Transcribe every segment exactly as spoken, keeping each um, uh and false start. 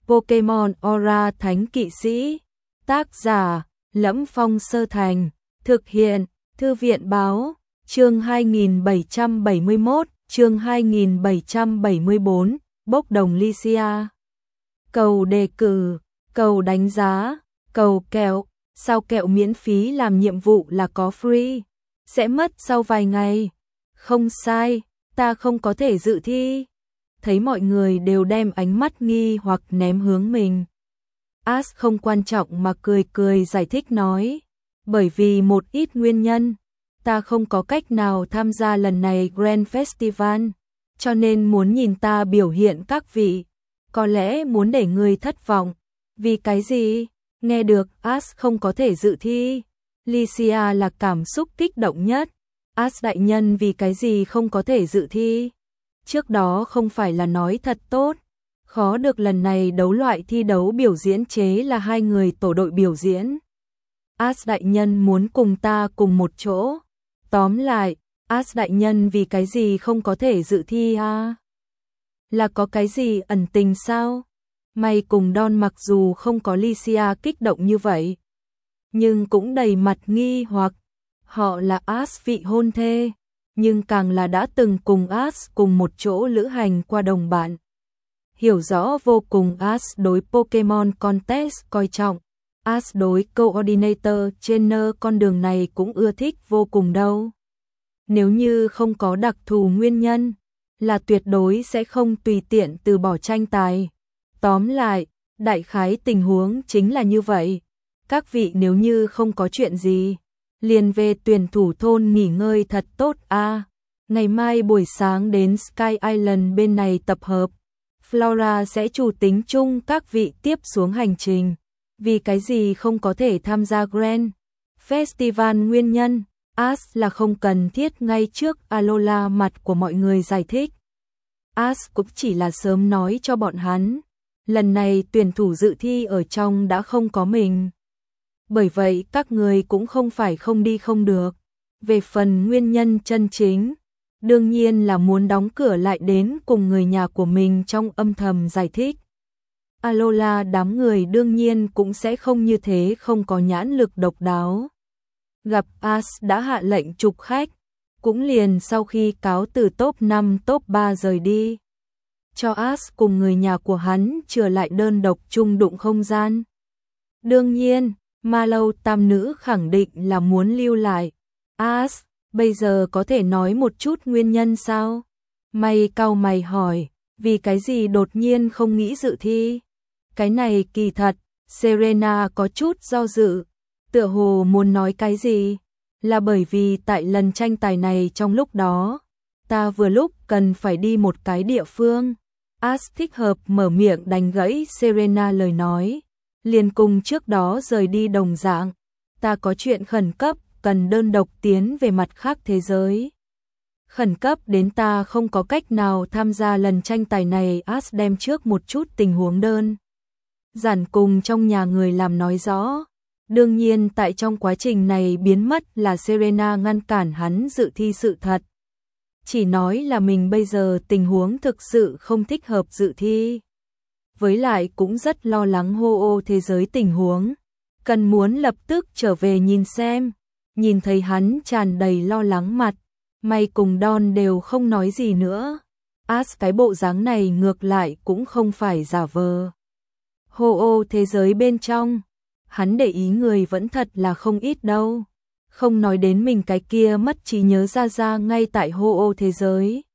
Pokemon Aura Thánh Kỵ Sĩ. Tác giả: Lẫm Phong Sơ Thành. Thực hiện: Thư viện Báo. Chương hai nghìn bảy trăm bảy mươi mốt, chương hai nghìn bảy trăm bảy mươi bốn, bốc đồng Lycia. Cầu đề cử, cầu đánh giá, cầu kẹo. Sao kẹo miễn phí làm nhiệm vụ là có free? Sẽ mất sau vài ngày. Không sai, ta không có thể dự thi. Thấy mọi người đều đem ánh mắt nghi hoặc ném hướng mình, Ash không quan trọng mà cười cười giải thích nói, bởi vì một ít nguyên nhân, ta không có cách nào tham gia lần này Grand Festival, cho nên muốn nhìn ta biểu hiện các vị, có lẽ muốn để người thất vọng. Vì cái gì? Nghe được Ash không có thể dự thi, Lycia là cảm xúc kích động nhất. Ash đại nhân vì cái gì không có thể dự thi? Trước đó không phải là nói thật tốt, khó được lần này đấu loại thi đấu biểu diễn chế là hai người tổ đội biểu diễn. Ash đại nhân muốn cùng ta cùng một chỗ. Tóm lại, Ash đại nhân vì cái gì không có thể dự thi à? Là có cái gì ẩn tình sao? May cùng Don mặc dù không có Lycia kích động như vậy, nhưng cũng đầy mặt nghi hoặc. Họ là Ash vị hôn thê, nhưng càng là đã từng cùng Ash cùng một chỗ lữ hành qua đồng bạn. Hiểu rõ vô cùng Ash đối Pokemon Contest coi trọng, Ash đối Coordinator Trainer con đường này cũng ưa thích vô cùng đâu. Nếu như không có đặc thù nguyên nhân, là tuyệt đối sẽ không tùy tiện từ bỏ tranh tài. Tóm lại, đại khái tình huống chính là như vậy. Các vị nếu như không có chuyện gì, liền về tuyển thủ thôn nghỉ ngơi thật tốt a. À, ngày mai buổi sáng đến Sky Island bên này tập hợp. Flora sẽ chủ tính chung các vị tiếp xuống hành trình. Vì cái gì không có thể tham gia Grand Festival nguyên nhân, Ash là không cần thiết ngay trước Alola mặt của mọi người giải thích. Ash cũng chỉ là sớm nói cho bọn hắn, lần này tuyển thủ dự thi ở trong đã không có mình. Bởi vậy các người cũng không phải không đi không được. Về phần nguyên nhân chân chính, đương nhiên là muốn đóng cửa lại đến cùng người nhà của mình trong âm thầm giải thích. Alola đám người đương nhiên cũng sẽ không như thế không có nhãn lực độc đáo. Gặp Ash đã hạ lệnh trục khách, cũng liền sau khi cáo từ top năm top ba rời đi. Cho Ash cùng người nhà của hắn trở lại đơn độc chung đụng không gian. Đương nhiên, Ma Lâu tam nữ khẳng định là muốn lưu lại. Ash, bây giờ có thể nói một chút nguyên nhân sao? Mày cau mày hỏi, vì cái gì đột nhiên không nghĩ dự thi? Cái này kỳ thật, Serena có chút do dự, tựa hồ muốn nói cái gì? Là bởi vì tại lần tranh tài này trong lúc đó, ta vừa lúc cần phải đi một cái địa phương. Ash thích hợp mở miệng đánh gãy Serena lời nói. Liền cùng trước đó rời đi đồng dạng, ta có chuyện khẩn cấp, cần đơn độc tiến về mặt khác thế giới. Khẩn cấp đến ta không có cách nào tham gia lần tranh tài này. Ash đem trước một chút tình huống đơn giản cùng trong nhà người làm nói rõ. Đương nhiên tại trong quá trình này biến mất là Serena ngăn cản hắn dự thi sự thật. Chỉ nói là mình bây giờ tình huống thực sự không thích hợp dự thi. Với lại cũng rất lo lắng hô ô thế giới tình huống, cần muốn lập tức trở về nhìn xem. Nhìn thấy hắn tràn đầy lo lắng mặt, May cùng Don đều không nói gì nữa. Ash cái bộ dáng này ngược lại cũng không phải giả vờ. Hô ô thế giới bên trong, hắn để ý người vẫn thật là không ít đâu. Không nói đến mình cái kia mất trí nhớ ra ra ngay tại hô ô thế giới.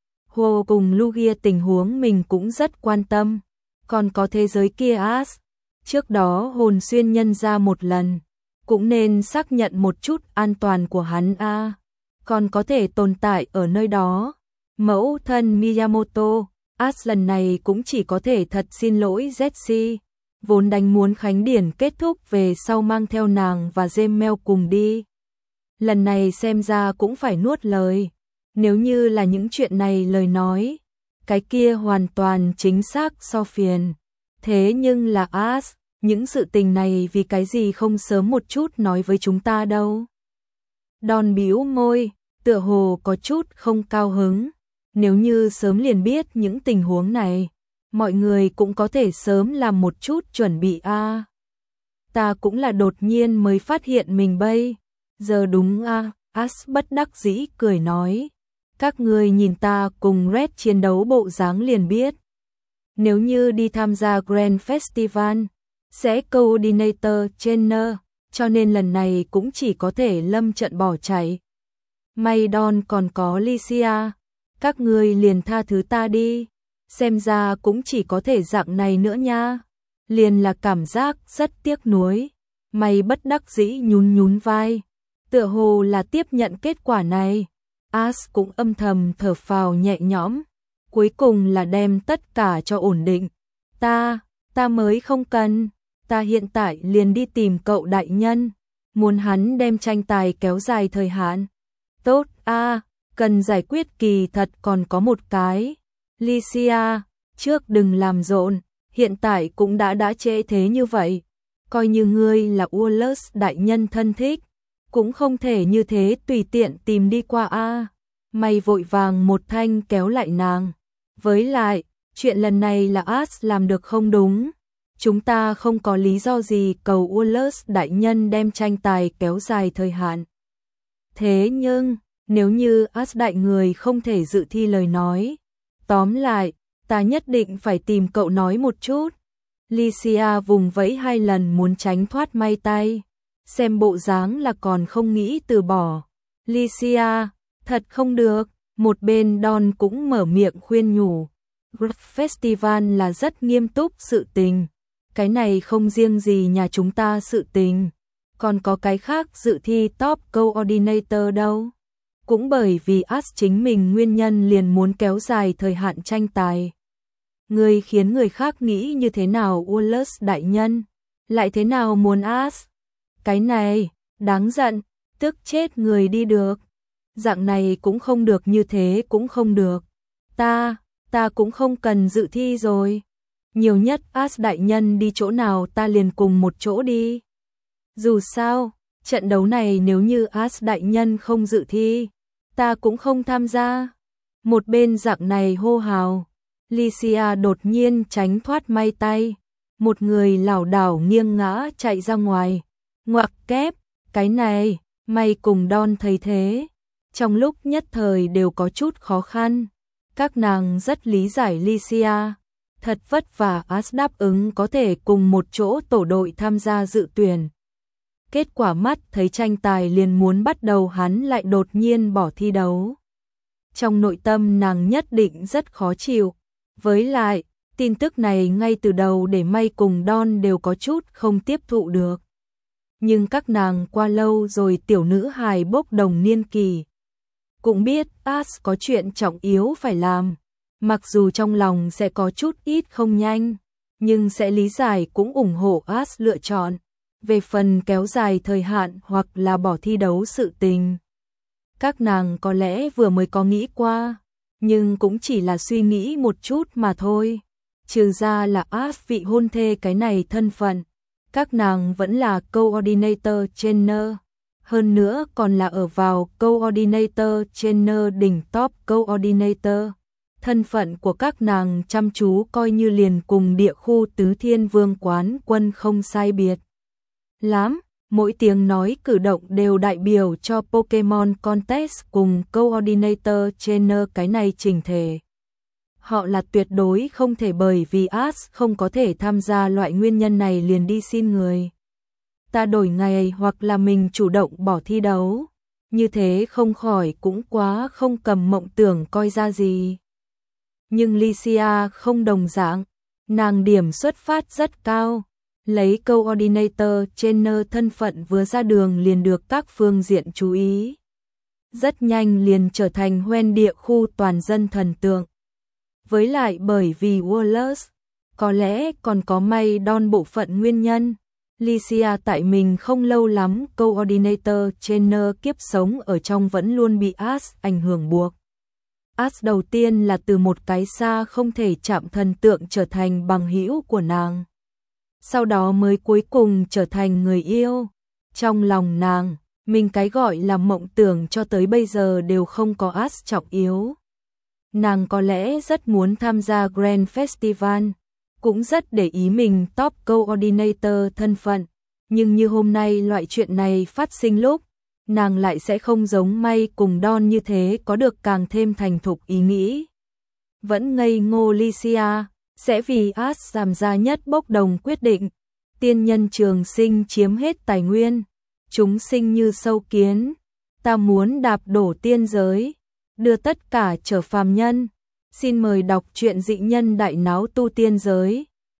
Hô cùng Lugia tình huống mình cũng rất quan tâm. Còn có thế giới kia Ash, trước đó hồn xuyên nhân ra một lần, cũng nên xác nhận một chút an toàn của hắn a. À. Còn có thể tồn tại ở nơi đó. Mẫu thân Miyamoto, Ash lần này cũng chỉ có thể thật xin lỗi Jessie, vốn đánh muốn khánh điển kết thúc về sau mang theo nàng và Gmail cùng đi. Lần này xem ra cũng phải nuốt lời. Nếu như là những chuyện này lời nói, cái kia hoàn toàn chính xác so phiền. Thế nhưng là Ash, những sự tình này vì cái gì không sớm một chút nói với chúng ta đâu. Don bĩu môi, tựa hồ có chút không cao hứng. Nếu như sớm liền biết những tình huống này, mọi người cũng có thể sớm làm một chút chuẩn bị a. À. Ta cũng là đột nhiên mới phát hiện mình bây giờ đúng a. À. As bất đắc dĩ cười nói. Các người nhìn ta cùng Red chiến đấu bộ dáng liền biết. Nếu như đi tham gia Grand Festival, sẽ coordinator trainer, cho nên lần này cũng chỉ có thể lâm trận bỏ chạy. May Don còn có Licia, các người liền tha thứ ta đi, xem ra cũng chỉ có thể dạng này nữa nha. Liền là cảm giác rất tiếc nuối, May bất đắc dĩ nhún nhún vai, tựa hồ là tiếp nhận kết quả này. As cũng âm thầm thở phào nhẹ nhõm, cuối cùng là đem tất cả cho ổn định. Ta, ta mới không cần, ta hiện tại liền đi tìm cậu đại nhân, muốn hắn đem tranh tài kéo dài thời hạn. Tốt a, à, cần giải quyết kỳ thật còn có một cái. Licia, trước đừng làm rộn, hiện tại cũng đã đã trễ thế như vậy. Coi như ngươi là Wallace đại nhân thân thích, cũng không thể như thế tùy tiện tìm đi qua a. À. Mày vội vàng một thanh kéo lại nàng. Với lại, chuyện lần này là As làm được không đúng. Chúng ta không có lý do gì cầu Wallace đại nhân đem tranh tài kéo dài thời hạn. Thế nhưng, nếu như As đại người không thể dự thi lời nói, tóm lại, ta nhất định phải tìm cậu nói một chút. Licia vùng vẫy hai lần muốn tránh thoát May tay, xem bộ dáng là còn không nghĩ từ bỏ. Licia, thật không được, một bên Don cũng mở miệng khuyên nhủ. Festival là rất nghiêm túc sự tình, cái này không riêng gì nhà chúng ta sự tình, còn có cái khác dự thi top coordinator đâu. Cũng bởi vì As chính mình nguyên nhân liền muốn kéo dài thời hạn tranh tài. Người khiến người khác nghĩ như thế nào Wallace đại nhân, lại thế nào muốn As. Cái này, đáng giận, tức chết người đi được. Dạng này cũng không được, như thế cũng không được. Ta, ta cũng không cần dự thi rồi. Nhiều nhất As đại nhân đi chỗ nào ta liền cùng một chỗ đi. Dù sao, trận đấu này nếu như As đại nhân không dự thi, ta cũng không tham gia. Một bên dạng này hô hào, Licia đột nhiên tránh thoát May tay, một người lảo đảo nghiêng ngã chạy ra ngoài. Ngoặc kép, cái này, May cùng Don thấy thế, trong lúc nhất thời đều có chút khó khăn. Các nàng rất lý giải Licia, thật vất vả As đáp ứng có thể cùng một chỗ tổ đội tham gia dự tuyển. Kết quả mắt thấy tranh tài liền muốn bắt đầu hắn lại đột nhiên bỏ thi đấu. Trong nội tâm nàng nhất định rất khó chịu. Với lại, tin tức này ngay từ đầu để May cùng Don đều có chút không tiếp thụ được. Nhưng các nàng qua lâu rồi tiểu nữ hài bốc đồng niên kỳ, cũng biết As có chuyện trọng yếu phải làm. Mặc dù trong lòng sẽ có chút ít không nhanh, nhưng sẽ lý giải cũng ủng hộ As lựa chọn. Về phần kéo dài thời hạn hoặc là bỏ thi đấu sự tình, các nàng có lẽ vừa mới có nghĩ qua, nhưng cũng chỉ là suy nghĩ một chút mà thôi. Trừ ra là As vị hôn thê cái này thân phận, các nàng vẫn là coordinator trainer, hơn nữa còn là ở vào coordinator trainer đỉnh top coordinator. Thân phận của các nàng chăm chú coi như liền cùng địa khu tứ thiên vương quán quân không sai biệt lắm, mỗi tiếng nói cử động đều đại biểu cho Pokemon Contest cùng Coordinator Trainer cái này trình thể. Họ là tuyệt đối không thể bởi vì As không có thể tham gia loại nguyên nhân này liền đi xin người ta đổi ngày hoặc là mình chủ động bỏ thi đấu. Như thế không khỏi cũng quá không cầm mộng tưởng coi ra gì. Nhưng Licia không đồng dạng, nàng điểm xuất phát rất cao. Lấy coordinator trainer thân phận vừa ra đường liền được các phương diện chú ý. Rất nhanh liền trở thành hoen địa khu toàn dân thần tượng. Với lại bởi vì Wallace, có lẽ còn có May Don bộ phận nguyên nhân, Licia tại mình không lâu lắm coordinator trainer kiếp sống ở trong vẫn luôn bị As ảnh hưởng buộc. As đầu tiên là từ một cái xa không thể chạm thần tượng trở thành bằng hữu của nàng. Sau đó mới cuối cùng trở thành người yêu. Trong lòng nàng, mình cái gọi là mộng tưởng cho tới bây giờ đều không có As trọng yếu. nàng có lẽ rất muốn tham gia Grand Festival, cũng rất để ý mình top coordinator thân phận, nhưng như hôm nay loại chuyện này phát sinh lúc, nàng lại sẽ không giống May cùng Don như thế có được càng thêm thành thục ý nghĩ. Vẫn ngây ngô Lycia, sẽ vì As giảm giá nhất bốc đồng quyết định, tiên nhân trường sinh chiếm hết tài nguyên, chúng sinh như sâu kiến, ta muốn đạp đổ tiên giới, đưa tất cả trở phàm nhân. Xin mời đọc truyện Dị Nhân Đại Náo Tu Tiên Giới.